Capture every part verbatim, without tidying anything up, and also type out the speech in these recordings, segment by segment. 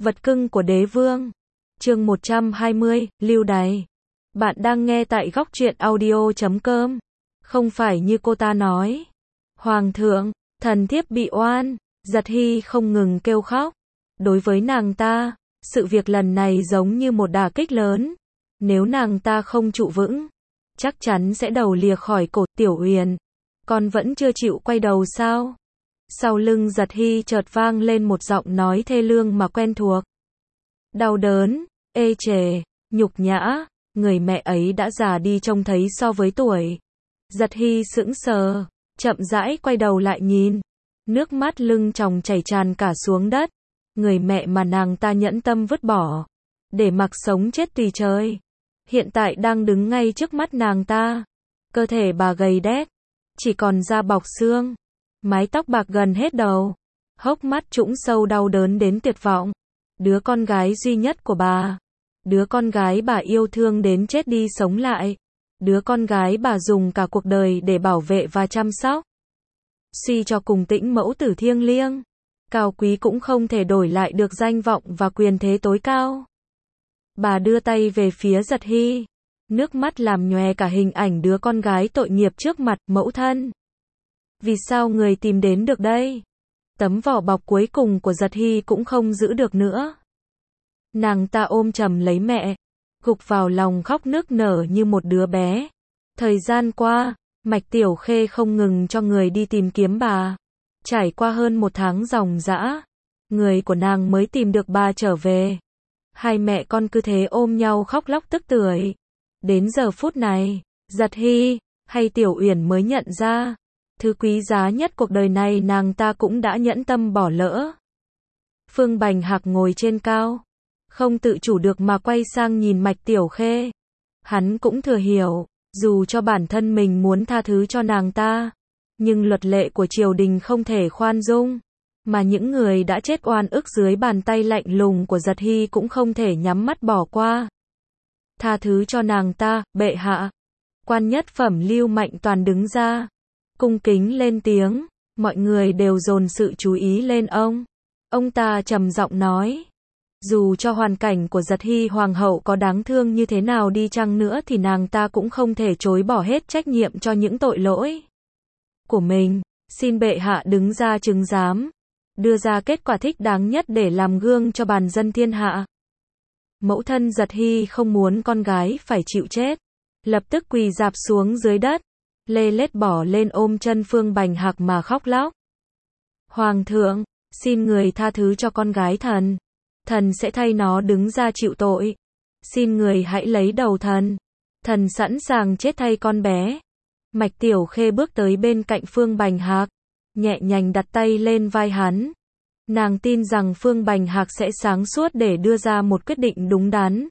Vật cưng của đế vương. Chương một trăm hai mươi, lưu đày. Bạn đang nghe tại góc truyện audio chấm com. Không phải như cô ta nói. Hoàng thượng, thần thiếp bị oan. Giật Hy không ngừng kêu khóc. Đối với nàng ta, sự việc lần này giống như một đả kích lớn. Nếu nàng ta không trụ vững, chắc chắn sẽ đầu lìa khỏi cổ. Tiểu Uyển, con vẫn chưa chịu quay đầu sao? Sau lưng Giật Hy chợt vang lên một giọng nói thê lương mà quen thuộc. Đau đớn, ê chề, nhục nhã, người mẹ ấy đã già đi trông thấy so với tuổi. Giật Hy sững sờ, chậm rãi quay đầu lại nhìn. Nước mắt lưng tròng chảy tràn cả xuống đất. Người mẹ mà nàng ta nhẫn tâm vứt bỏ, để mặc sống chết tùy trời, hiện tại đang đứng ngay trước mắt nàng ta. Cơ thể bà gầy đét, chỉ còn da bọc xương, mái tóc bạc gần hết đầu, hốc mắt trũng sâu đau đớn đến tuyệt vọng. Đứa con gái duy nhất của bà, đứa con gái bà yêu thương đến chết đi sống lại, đứa con gái bà dùng cả cuộc đời để bảo vệ và chăm sóc. Suy cho cùng Tĩnh mẫu tử thiêng liêng, cao quý cũng không thể đổi lại được danh vọng và quyền thế tối cao. Bà đưa tay về phía Giật Hy, nước mắt làm nhòe cả hình ảnh đứa con gái tội nghiệp trước mặt. Mẫu thân, vì sao người tìm đến được đây? Tấm vỏ bọc cuối cùng của Giật Hy cũng không giữ được nữa. Nàng ta ôm chầm lấy mẹ, gục vào lòng khóc nức nở như một đứa bé. Thời gian qua, Mạch Tiểu Khê không ngừng cho người đi tìm kiếm bà. Trải qua hơn một tháng ròng rã, người của nàng mới tìm được bà trở về. Hai mẹ con cứ thế ôm nhau khóc lóc tức tưởi. Đến giờ phút này, Giật Hy, hay Tiểu Uyển mới nhận ra, thứ quý giá nhất cuộc đời này nàng ta cũng đã nhẫn tâm bỏ lỡ. Phương Bành Hạc ngồi trên cao, không tự chủ được mà quay sang nhìn Mạch Tiểu Khê. Hắn cũng thừa hiểu, dù cho bản thân mình muốn tha thứ cho nàng ta, nhưng luật lệ của triều đình không thể khoan dung, mà những người đã chết oan ức dưới bàn tay lạnh lùng của Giật Hy cũng không thể nhắm mắt bỏ qua. Tha thứ cho nàng ta, bệ hạ. Quan nhất phẩm Lưu Mạnh Toàn đứng ra, cung kính lên tiếng, mọi người đều dồn sự chú ý lên ông. Ông ta trầm giọng nói, dù cho hoàn cảnh của Giật Hy hoàng hậu có đáng thương như thế nào đi chăng nữa thì nàng ta cũng không thể chối bỏ hết trách nhiệm cho những tội lỗi của mình. Xin bệ hạ đứng ra chứng giám, đưa ra kết quả thích đáng nhất để làm gương cho bàn dân thiên hạ. Mẫu thân Giật Hy không muốn con gái phải chịu chết, lập tức quỳ rạp xuống dưới đất, lê lết bỏ lên ôm chân Phương Bành Hạc mà khóc lóc. Hoàng thượng, xin người tha thứ cho con gái thần, thần sẽ thay nó đứng ra chịu tội. Xin người hãy lấy đầu thần, thần sẵn sàng chết thay con bé. Mạch Tiểu Khê bước tới bên cạnh Phương Bành Hạc, nhẹ nhàng đặt tay lên vai hắn. Nàng tin rằng Phương Bành Hạc sẽ sáng suốt để đưa ra một quyết định đúng đắn.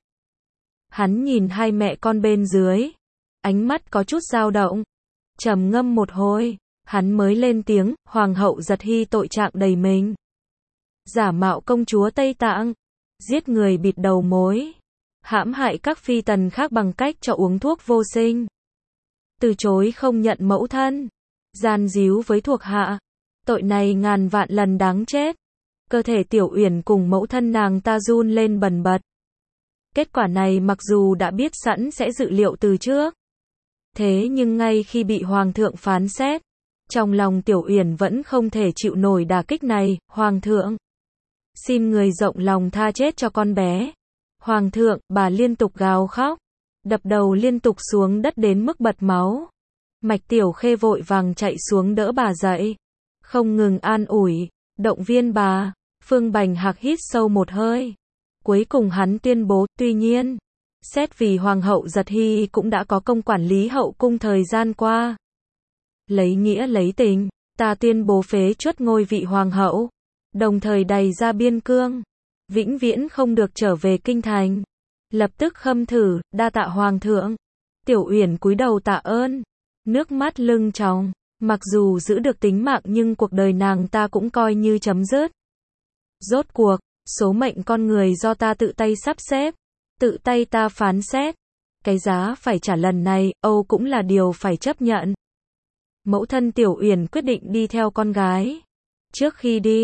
Hắn nhìn hai mẹ con bên dưới, ánh mắt có chút dao động. Trầm ngâm một hồi, hắn mới lên tiếng, Hoàng hậu Giật Hy tội trạng đầy mình. Giả mạo công chúa Tây Tạng, giết người bịt đầu mối, hãm hại các phi tần khác bằng cách cho uống thuốc vô sinh, từ chối không nhận mẫu thân, gian díu với thuộc hạ. Tội này ngàn vạn lần đáng chết. Cơ thể Tiểu Uyển cùng mẫu thân nàng ta run lên bần bật. Kết quả này mặc dù đã biết sẵn sẽ dự liệu từ trước, thế nhưng ngay khi bị Hoàng thượng phán xét, trong lòng Tiểu Uyển vẫn không thể chịu nổi đả kích này. Hoàng thượng, xin người rộng lòng tha chết cho con bé. Hoàng thượng, bà liên tục gào khóc, đập đầu liên tục xuống đất đến mức bật máu. Mạch Tiểu Khê vội vàng chạy xuống đỡ bà dậy, không ngừng an ủi, động viên bà. Phương Bành Hạc hít sâu một hơi, cuối cùng hắn tuyên bố, tuy nhiên, xét vì Hoàng hậu Giật Hy cũng đã có công quản lý hậu cung thời gian qua. Lấy nghĩa lấy tình, ta tuyên bố phế truất ngôi vị Hoàng hậu, đồng thời đày ra biên cương, vĩnh viễn không được trở về kinh thành. Lập tức khâm thử, đa tạ Hoàng thượng. Tiểu Uyển cúi đầu tạ ơn, nước mắt lưng tròng. Mặc dù giữ được tính mạng nhưng cuộc đời nàng ta cũng coi như chấm dứt. Rốt cuộc, số mệnh con người do ta tự tay sắp xếp, tự tay ta phán xét. Cái giá phải trả lần này, Âu cũng là điều phải chấp nhận. Mẫu thân Tiểu Uyển quyết định đi theo con gái. Trước khi đi,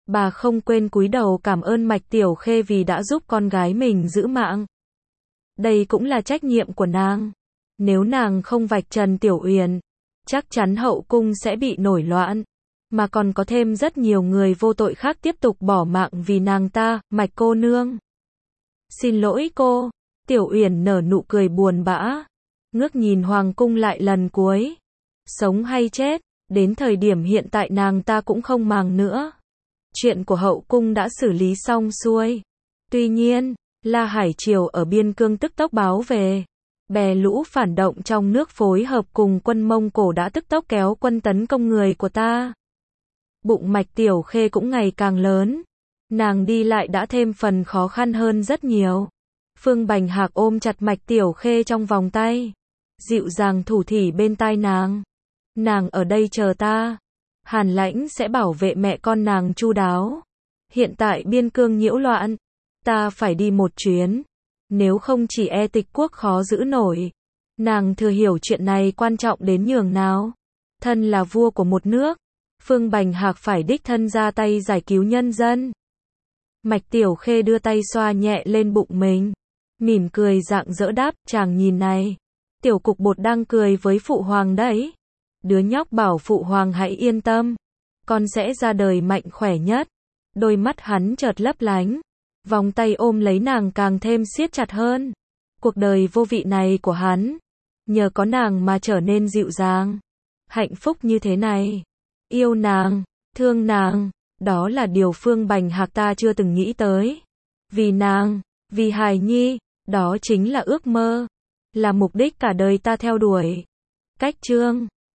Bà không quên cúi đầu cảm ơn Mạch Tiểu Khê vì đã giúp con gái mình giữ mạng. Đây cũng là trách nhiệm của nàng. Nếu nàng không vạch trần Tiểu Uyển, chắc chắn hậu cung sẽ bị nổi loạn. Mà còn có thêm rất nhiều người vô tội khác tiếp tục bỏ mạng vì nàng ta, Mạch cô nương. Xin lỗi cô. Tiểu Uyển nở nụ cười buồn bã. Ngước nhìn hoàng cung lại lần cuối. Sống hay chết, đến thời điểm hiện tại nàng ta cũng không màng nữa. Chuyện của hậu cung đã xử lý xong xuôi. Tuy nhiên, La Hải Triều ở biên cương tức tốc báo về. Bè lũ phản động trong nước phối hợp cùng quân Mông Cổ đã tức tốc kéo quân tấn công người của ta. Bụng Mạch Tiểu Khê cũng ngày càng lớn. Nàng đi lại đã thêm phần khó khăn hơn rất nhiều. Phương Bành Hạc ôm chặt Mạch Tiểu Khê trong vòng tay. Dịu dàng thủ thỉ bên tai nàng. Nàng ở đây chờ ta. Hàn Lãnh sẽ bảo vệ mẹ con nàng chu đáo. Hiện tại biên cương nhiễu loạn. Ta phải đi một chuyến. Nếu không chỉ e Tịch quốc khó giữ nổi. Nàng thừa hiểu chuyện này quan trọng đến nhường nào. Thân là vua của một nước. Phương Bành Hạc phải đích thân ra tay giải cứu nhân dân. Mạch Tiểu Khê đưa tay xoa nhẹ lên bụng mình. Mỉm cười rạng rỡ đáp, chàng nhìn này. Tiểu cục bột đang cười với phụ hoàng đấy. Đứa nhóc bảo phụ hoàng hãy yên tâm. Con sẽ ra đời mạnh khỏe nhất. Đôi mắt hắn chợt lấp lánh. Vòng tay ôm lấy nàng càng thêm siết chặt hơn. Cuộc đời vô vị này của hắn. Nhờ có nàng mà trở nên dịu dàng. Hạnh phúc như thế này. Yêu nàng, thương nàng. Đó là điều Phương Bành Hạc ta chưa từng nghĩ tới. Vì nàng, vì hài nhi. Đó chính là ước mơ. Là mục đích cả đời ta theo đuổi. Cách chương